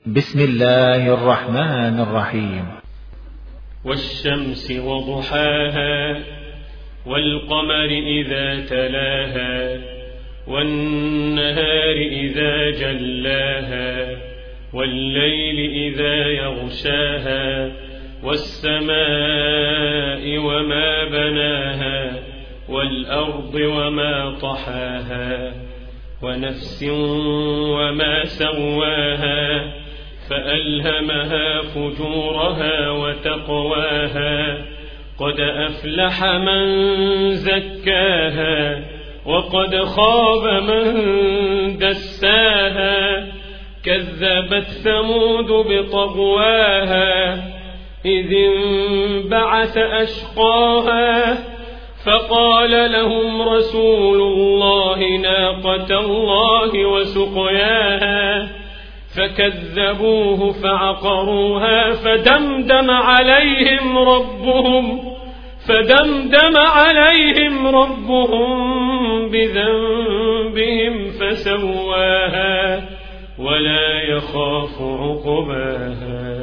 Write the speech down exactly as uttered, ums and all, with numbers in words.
بسم الله الرحمن الرحيم. والشمس وضحاها والقمر إذا تلاها والنهار إذا جلاها والليل إذا يغشاها والسماء وما بناها والأرض وما طحاها ونفس وما سواها فألهمها فجورها وتقواها قد أفلح من زكاها وقد خاب من دساها كذبت ثمود بطغواها إذ انبعث أشقاها فقال لهم رسول الله ناقة الله وسقياها فكذبوه فعقروها فدمدم عليهم ربهم فدمدم عليهم ربهم بذنبهم فسواها ولا يخاف عقباها.